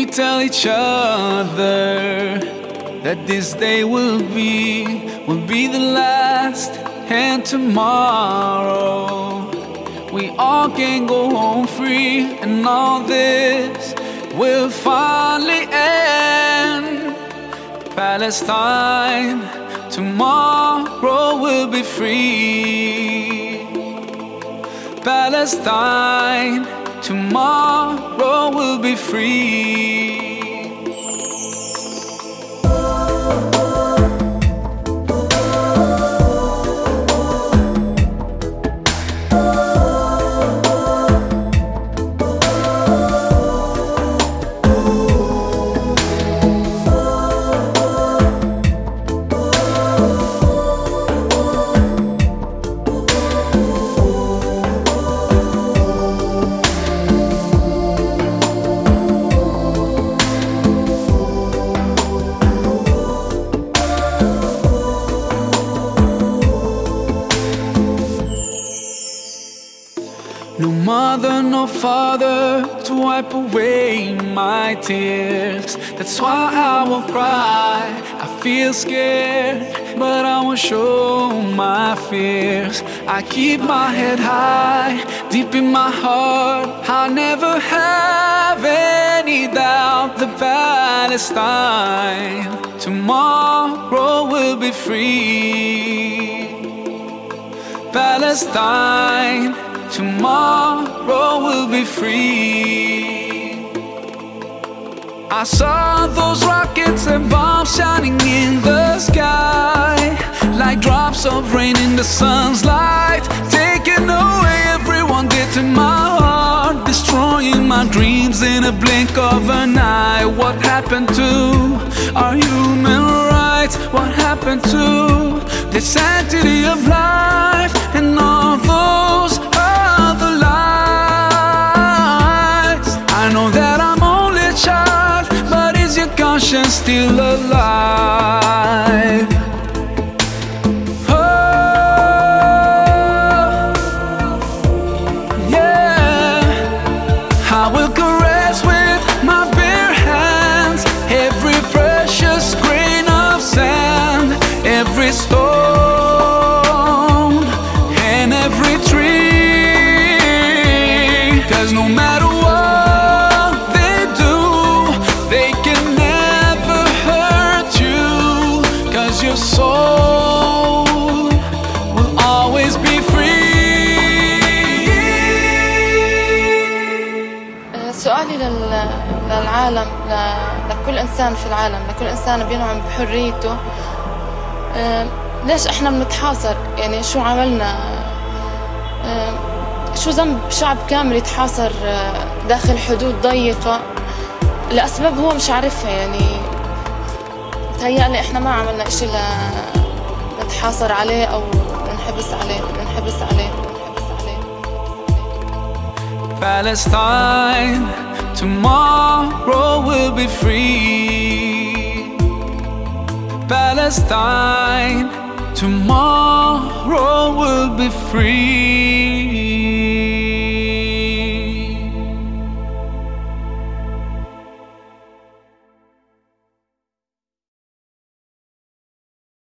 we tell each other that this day will be the last, and tomorrow we all can go home free, and all this will finally end. Palestine, tomorrow will be free. Palestine, tomorrow will be free. No mother, no father to wipe away my tears. That's why I will cry. I feel scared, but I won't show my fears. I keep my head high, deep in my heart. I'll never have any doubt that Palestine tomorrow will be free. Palestine, tomorrow will be free. I saw those rockets and bombs shining in the sky, like drops of rain in the sun's light, taking away everyone dear to my heart, destroying my dreams in a blink of an eye. What happened to our human rights? What happened to the sanctity of life and all those other lies? I know that I'm only a child, but is your conscience still alive? Oh, yeah. I will caress with my bare hands every precious grain of sand, every stone and every tree. 'Cause no matter what they do, they can never hurt you. 'Cause your soul will always be free. سؤالي للعالم، لكل إنسان في العالم، لكل إنسان بينعم بحريته، ليش إحنا بنتحاصر؟ يعني شو عملنا؟ شو ذنب شعب كامل يتحاصر داخل حدود ضيقة لأسباب هو مش عارفها؟ يعني متهيألي إحنا ما عملنا إشي نتحاصر عليه أو ننحبس عليه. Palestine, tomorrow will be free. Palestine, tomorrow will be free.